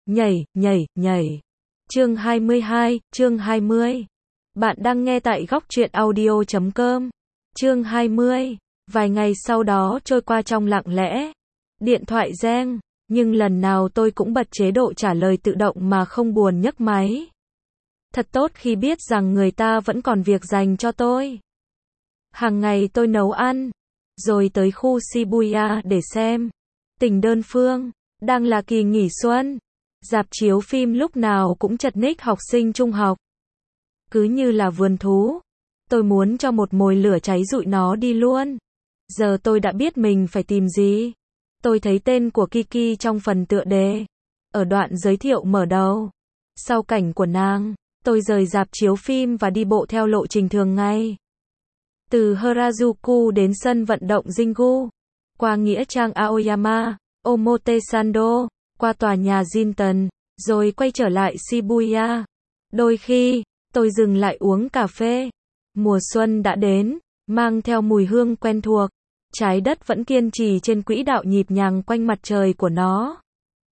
Nhảy, nhảy, nhảy. Chương 22, chương 20. Bạn đang nghe tại góc truyện audio.com. Chương 20. Vài ngày sau đó trôi qua trong lặng lẽ. Điện thoại reng, nhưng lần nào tôi cũng bật chế độ trả lời tự động mà không buồn nhấc máy. Thật tốt khi biết rằng người ta vẫn còn việc dành cho tôi. Hàng ngày tôi nấu ăn, rồi tới khu Shibuya để xem Tình Đơn Phương. Đang là kỳ nghỉ xuân, rạp chiếu phim lúc nào cũng chật ních học sinh trung học. Cứ như là vườn thú, tôi muốn cho một mồi lửa cháy rụi nó đi luôn. Giờ tôi đã biết mình phải tìm gì. Tôi thấy tên của Kiki trong phần tựa đề, ở đoạn giới thiệu mở đầu. Sau cảnh của nàng, tôi rời rạp chiếu phim và đi bộ theo lộ trình thường ngày. Từ Harajuku đến sân vận động Jingu, qua nghĩa trang Aoyama, Omotesando, qua tòa nhà Jinten, rồi quay trở lại Shibuya. Đôi khi, tôi dừng lại uống cà phê. Mùa xuân đã đến, mang theo mùi hương quen thuộc. Trái đất vẫn kiên trì trên quỹ đạo nhịp nhàng quanh mặt trời của nó.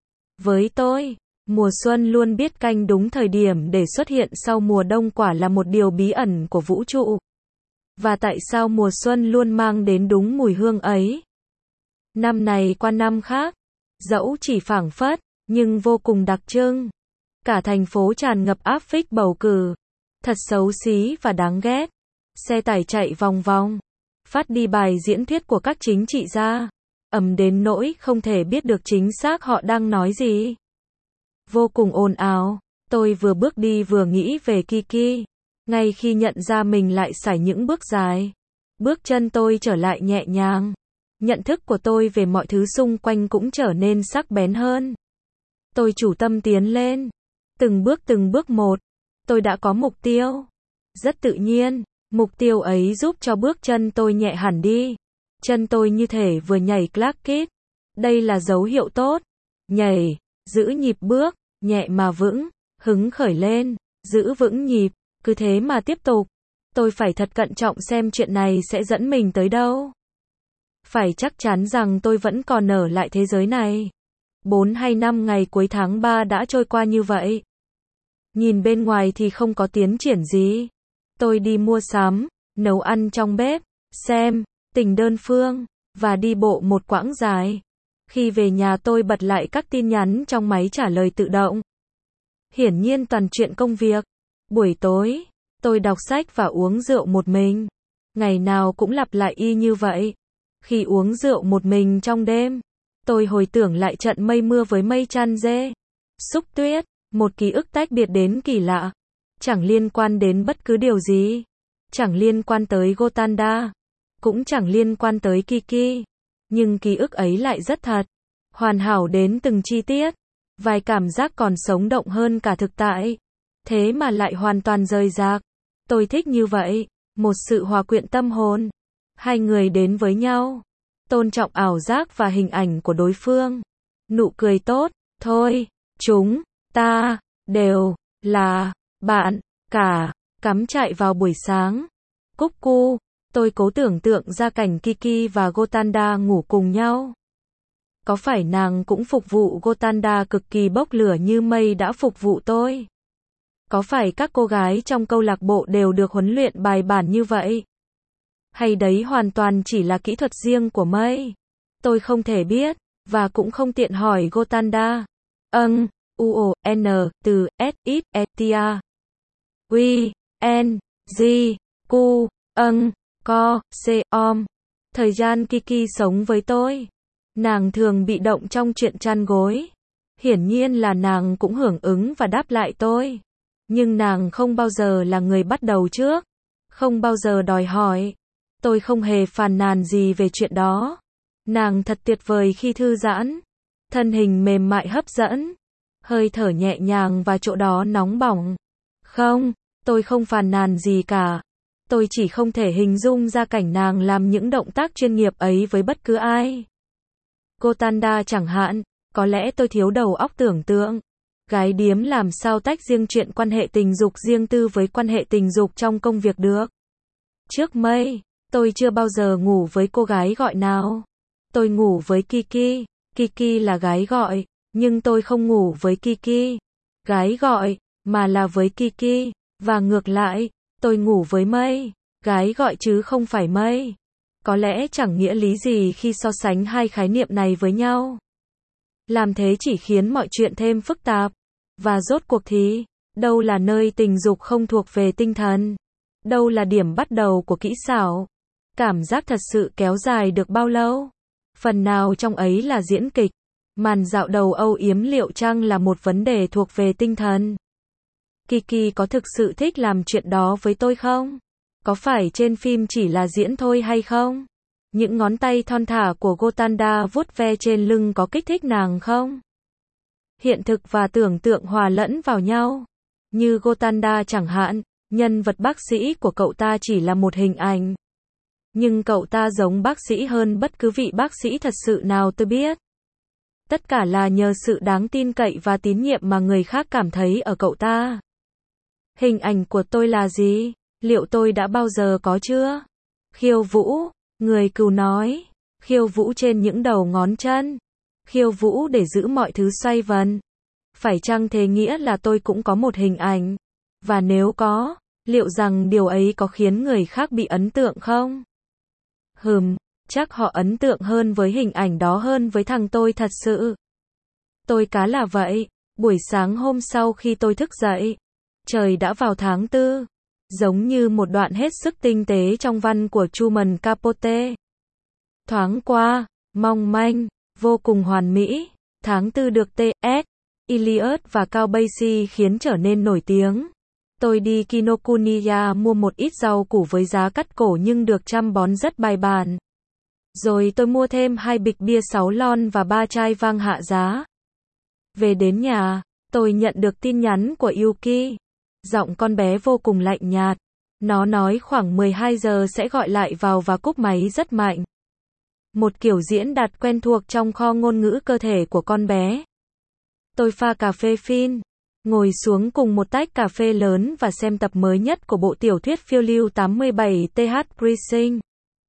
Với tôi, mùa xuân luôn biết canh đúng thời điểm để xuất hiện sau mùa đông quả là một điều bí ẩn của vũ trụ. Và tại sao mùa xuân luôn mang đến đúng mùi hương ấy? Năm này qua năm khác, dẫu chỉ phảng phất, nhưng vô cùng đặc trưng. Cả thành phố tràn ngập áp phích bầu cử. Thật xấu xí và đáng ghét. Xe tải chạy vòng vòng, phát đi bài diễn thuyết của các chính trị gia. Ầm đến nỗi không thể biết được chính xác họ đang nói gì. Vô cùng ồn ào. Tôi vừa bước đi vừa nghĩ về Kiki. Ngay khi nhận ra mình lại sải những bước dài, bước chân tôi trở lại nhẹ nhàng. Nhận thức của tôi về mọi thứ xung quanh cũng trở nên sắc bén hơn. Tôi chủ tâm tiến lên. Từng bước một. Tôi đã có mục tiêu. Rất tự nhiên, mục tiêu ấy giúp cho bước chân tôi nhẹ hẳn đi. Chân tôi như thể vừa nhảy Clark Kid. Đây là dấu hiệu tốt. Nhảy, giữ nhịp bước, nhẹ mà vững, hứng khởi lên, giữ vững nhịp, cứ thế mà tiếp tục. Tôi phải thật cẩn trọng xem chuyện này sẽ dẫn mình tới đâu. Phải chắc chắn rằng tôi vẫn còn ở lại thế giới này. 4 hay 5 ngày cuối tháng 3 đã trôi qua như vậy. Nhìn bên ngoài thì không có tiến triển gì. Tôi đi mua sắm, nấu ăn trong bếp, xem Tình Đơn Phương, và đi bộ một quãng dài. Khi về nhà tôi bật lại các tin nhắn trong máy trả lời tự động. Hiển nhiên toàn chuyện công việc. Buổi tối, tôi đọc sách và uống rượu một mình. Ngày nào cũng lặp lại y như vậy. Khi uống rượu một mình trong đêm, tôi hồi tưởng lại trận mây mưa với mây chan dê, xúc tuyết, một ký ức tách biệt đến kỳ lạ. Chẳng liên quan đến bất cứ điều gì. Chẳng liên quan tới Gotanda. Cũng chẳng liên quan tới Kiki. Nhưng ký ức ấy lại rất thật. Hoàn hảo đến từng chi tiết. Vài cảm giác còn sống động hơn cả thực tại. Thế mà lại hoàn toàn rời rạc. Tôi thích như vậy. Một sự hòa quyện tâm hồn. Hai người đến với nhau. Tôn trọng ảo giác và hình ảnh của đối phương. Nụ cười tốt. Thôi, chúng ta đều là bạn cả. Cắm trại vào buổi sáng. Cúc cu. Tôi cố tưởng tượng ra cảnh Kiki và Gotanda ngủ cùng nhau. Có phải nàng cũng phục vụ Gotanda cực kỳ bốc lửa như mây đã phục vụ tôi? Có phải các cô gái trong câu lạc bộ đều được huấn luyện bài bản như vậy? Hay đấy hoàn toàn chỉ là kỹ thuật riêng của mây? Tôi không thể biết, và cũng không tiện hỏi Gotanda. U-O-N, từ S-I-S-T-A. W-N, G, Q, Co, C-om. Thời gian Kiki sống với tôi, nàng thường bị động trong chuyện chăn gối. Hiển nhiên là nàng cũng hưởng ứng và đáp lại tôi. Nhưng nàng không bao giờ là người bắt đầu trước. Không bao giờ đòi hỏi. Tôi không hề phàn nàn gì về chuyện đó. Nàng thật tuyệt vời khi thư giãn. Thân hình mềm mại hấp dẫn. Hơi thở nhẹ nhàng và chỗ đó nóng bỏng. Không, tôi không phàn nàn gì cả. Tôi chỉ không thể hình dung ra cảnh nàng làm những động tác chuyên nghiệp ấy với bất cứ ai. Gotanda chẳng hạn, có lẽ tôi thiếu đầu óc tưởng tượng. Gái điếm làm sao tách riêng chuyện quan hệ tình dục riêng tư với quan hệ tình dục trong công việc được. Trước mây, tôi chưa bao giờ ngủ với cô gái gọi nào. Tôi ngủ với Kiki. Kiki là gái gọi. Nhưng tôi không ngủ với Kiki. Gái gọi, mà là với Kiki. Và ngược lại, tôi ngủ với Mây. Gái gọi chứ không phải Mây. Có lẽ chẳng nghĩa lý gì khi so sánh hai khái niệm này với nhau. Làm thế chỉ khiến mọi chuyện thêm phức tạp. Và rốt cuộc thì, đâu là nơi tình dục không thuộc về tinh thần? Đâu là điểm bắt đầu của kỹ xảo? Cảm giác thật sự kéo dài được bao lâu? Phần nào trong ấy là diễn kịch? Màn dạo đầu âu yếm liệu chăng là một vấn đề thuộc về tinh thần? Kiki có thực sự thích làm chuyện đó với tôi không? Có phải trên phim chỉ là diễn thôi hay không? Những ngón tay thon thả của Gotanda vuốt ve trên lưng có kích thích nàng không? Hiện thực và tưởng tượng hòa lẫn vào nhau. Như Gotanda chẳng hạn, nhân vật bác sĩ của cậu ta chỉ là một hình ảnh. Nhưng cậu ta giống bác sĩ hơn bất cứ vị bác sĩ thật sự nào tôi biết. Tất cả là nhờ sự đáng tin cậy và tín nhiệm mà người khác cảm thấy ở cậu ta. Hình ảnh của tôi là gì? Liệu tôi đã bao giờ có chưa? Khiêu vũ, người cừu nói. Khiêu vũ trên những đầu ngón chân. Khiêu vũ để giữ mọi thứ xoay vần. Phải chăng thế nghĩa là tôi cũng có một hình ảnh? Và nếu có, liệu rằng điều ấy có khiến người khác bị ấn tượng không? Chắc họ ấn tượng hơn với hình ảnh đó hơn với thằng tôi thật sự. Tôi cá là vậy. Buổi sáng hôm sau khi tôi thức dậy, trời đã vào tháng 4. Giống như một đoạn hết sức tinh tế trong văn của Truman Capote. Thoáng qua, mong manh, vô cùng hoàn mỹ. Tháng 4 được T.S. Eliot và Cao Basie khiến trở nên nổi tiếng. Tôi đi Kinokuniya mua một ít rau củ với giá cắt cổ nhưng được chăm bón rất bài bản. Rồi tôi mua thêm 2 bịch bia 6 lon và 3 chai vang hạ giá. Về đến nhà, tôi nhận được tin nhắn của Yuki. Giọng con bé vô cùng lạnh nhạt. Nó nói khoảng 12 giờ sẽ gọi lại vào và cúp máy rất mạnh. Một kiểu diễn đạt quen thuộc trong kho ngôn ngữ cơ thể của con bé. Tôi pha cà phê phin, ngồi xuống cùng một tách cà phê lớn và xem tập mới nhất của bộ tiểu thuyết phiêu lưu 87 TH Precinct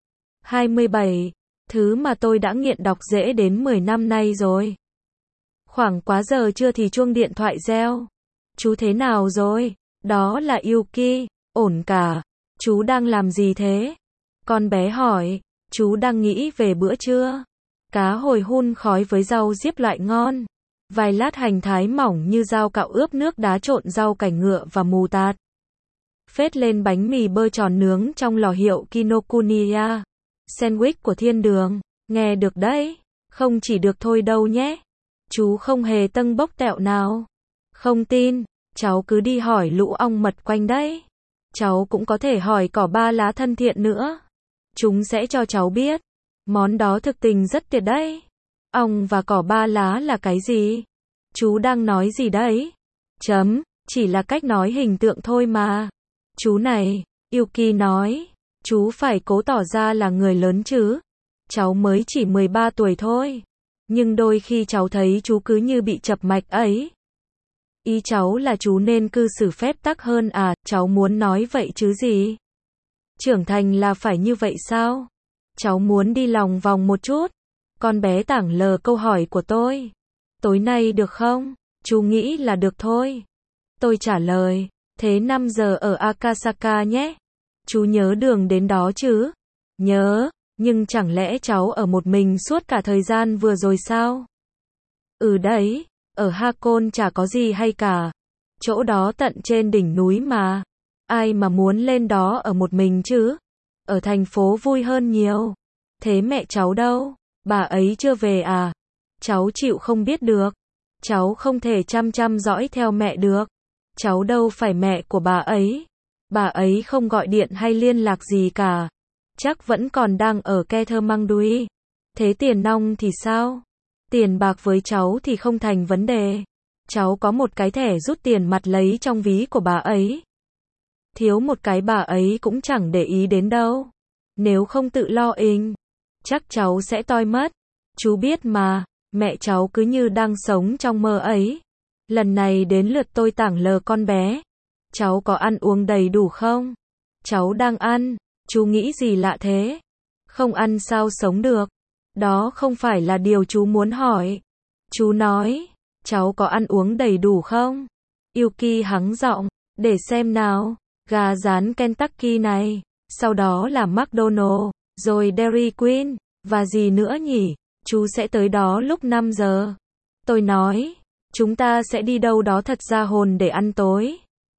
27, thứ mà tôi đã nghiện đọc dễ đến 10 năm nay rồi. Khoảng quá giờ trưa thì chuông điện thoại reo. Chú thế nào rồi? Đó là Yuki. Ổn cả. Chú đang làm gì thế? Con bé hỏi. Chú đang nghĩ về bữa trưa. Cá hồi hun khói với rau diếp loại ngon. Vài lát hành thái mỏng như dao cạo ướp nước đá trộn rau cảnh ngựa và mù tạt. Phết lên bánh mì bơ tròn nướng trong lò hiệu Kinokuniya. Sandwich của thiên đường. Nghe được đấy. Không chỉ được thôi đâu nhé. Chú không hề tâng bốc tẹo nào. Không tin, cháu cứ đi hỏi lũ ong mật quanh đấy. Cháu cũng có thể hỏi cỏ ba lá thân thiện nữa. Chúng sẽ cho cháu biết. Món đó thực tình rất tuyệt đấy. Ong và cỏ ba lá là cái gì? Chú đang nói gì đấy? Chỉ là cách nói hình tượng thôi mà. Chú này, Yuki nói, chú phải cố tỏ ra là người lớn chứ. Cháu mới chỉ 13 tuổi thôi. Nhưng đôi khi cháu thấy chú cứ như bị chập mạch ấy. Ý cháu là chú nên cư xử phép tắc hơn à, cháu muốn nói vậy chứ gì? Trưởng thành là phải như vậy sao? Cháu muốn đi lòng vòng một chút. Con bé tảng lờ câu hỏi của tôi. Tối nay được không? Chú nghĩ là được thôi. Tôi trả lời, thế 5 giờ ở Akasaka nhé. Chú nhớ đường đến đó chứ? Nhớ, nhưng chẳng lẽ cháu ở một mình suốt cả thời gian vừa rồi sao? Ừ đấy, ở Hakone chả có gì hay cả. Chỗ đó tận trên đỉnh núi mà. Ai mà muốn lên đó ở một mình chứ? Ở thành phố vui hơn nhiều. Thế mẹ cháu đâu? Bà ấy chưa về à? Cháu chịu không biết được. Cháu không thể chăm dõi theo mẹ được. Cháu đâu phải mẹ của bà ấy. Bà ấy không gọi điện hay liên lạc gì cả. Chắc vẫn còn đang ở Kethermangdui. Thế tiền nong thì sao? Tiền bạc với cháu thì không thành vấn đề. Cháu có một cái thẻ rút tiền mặt lấy trong ví của bà ấy. Thiếu một cái bà ấy cũng chẳng để ý đến đâu. Nếu không tự lo chắc cháu sẽ toi mất. Chú biết mà, mẹ cháu cứ như đang sống trong mơ ấy. Lần này đến lượt tôi tảng lờ con bé. Cháu có ăn uống đầy đủ không? Cháu đang ăn. Chú nghĩ gì lạ thế? Không ăn sao sống được? Đó không phải là điều chú muốn hỏi. Chú nói, cháu có ăn uống đầy đủ không? Yuki hắng giọng, để xem nào, gà rán Kentucky này, sau đó là McDonald, rồi Dairy Queen, và gì nữa nhỉ? Chú sẽ tới đó lúc 5 giờ. Tôi nói, chúng ta sẽ đi đâu đó thật ra hồn để ăn tối.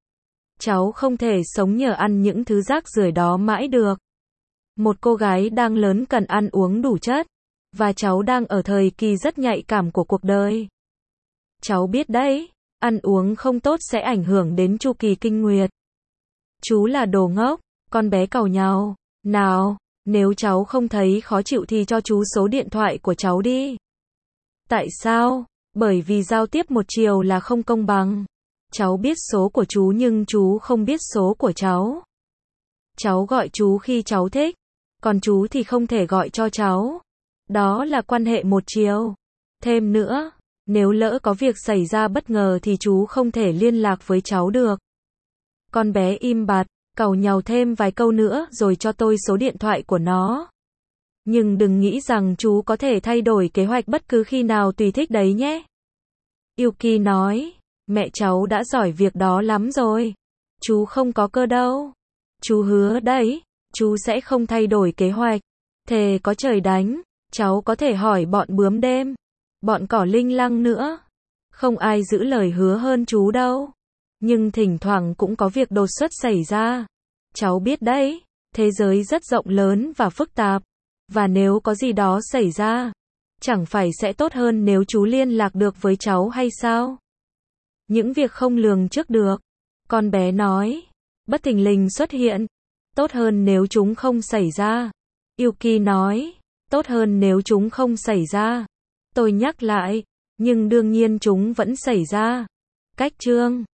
Cháu không thể sống nhờ ăn những thứ rác rưởi đó mãi được. Một cô gái đang lớn cần ăn uống đủ chất, và cháu đang ở thời kỳ rất nhạy cảm của cuộc đời. Cháu biết đấy, ăn uống không tốt sẽ ảnh hưởng đến chu kỳ kinh nguyệt. Chú là đồ ngốc, con bé càu nhàu. Nào, nếu cháu không thấy khó chịu thì cho chú số điện thoại của cháu đi. Tại sao? Bởi vì giao tiếp một chiều là không công bằng. Cháu biết số của chú nhưng chú không biết số của cháu. Cháu gọi chú khi cháu thích, còn chú thì không thể gọi cho cháu. Đó là quan hệ một chiều. Thêm nữa, nếu lỡ có việc xảy ra bất ngờ thì chú không thể liên lạc với cháu được. Con bé im bặt, càu nhàu thêm vài câu nữa rồi cho tôi số điện thoại của nó. Nhưng đừng nghĩ rằng chú có thể thay đổi kế hoạch bất cứ khi nào tùy thích đấy nhé. Yuki nói, mẹ cháu đã giỏi việc đó lắm rồi. Chú không có cơ đâu. Chú hứa đấy, chú sẽ không thay đổi kế hoạch. Thề có trời đánh, cháu có thể hỏi bọn bướm đêm, bọn cỏ linh lăng nữa. Không ai giữ lời hứa hơn chú đâu. Nhưng thỉnh thoảng cũng có việc đột xuất xảy ra. Cháu biết đấy, thế giới rất rộng lớn và phức tạp. Và nếu có gì đó xảy ra, chẳng phải sẽ tốt hơn nếu chú liên lạc được với cháu hay sao? Những việc không lường trước được, con bé nói, bất thình lình xuất hiện. Tốt hơn nếu chúng không xảy ra. Yuki nói, tốt hơn nếu chúng không xảy ra. Tôi nhắc lại, nhưng đương nhiên chúng vẫn xảy ra. Cách chương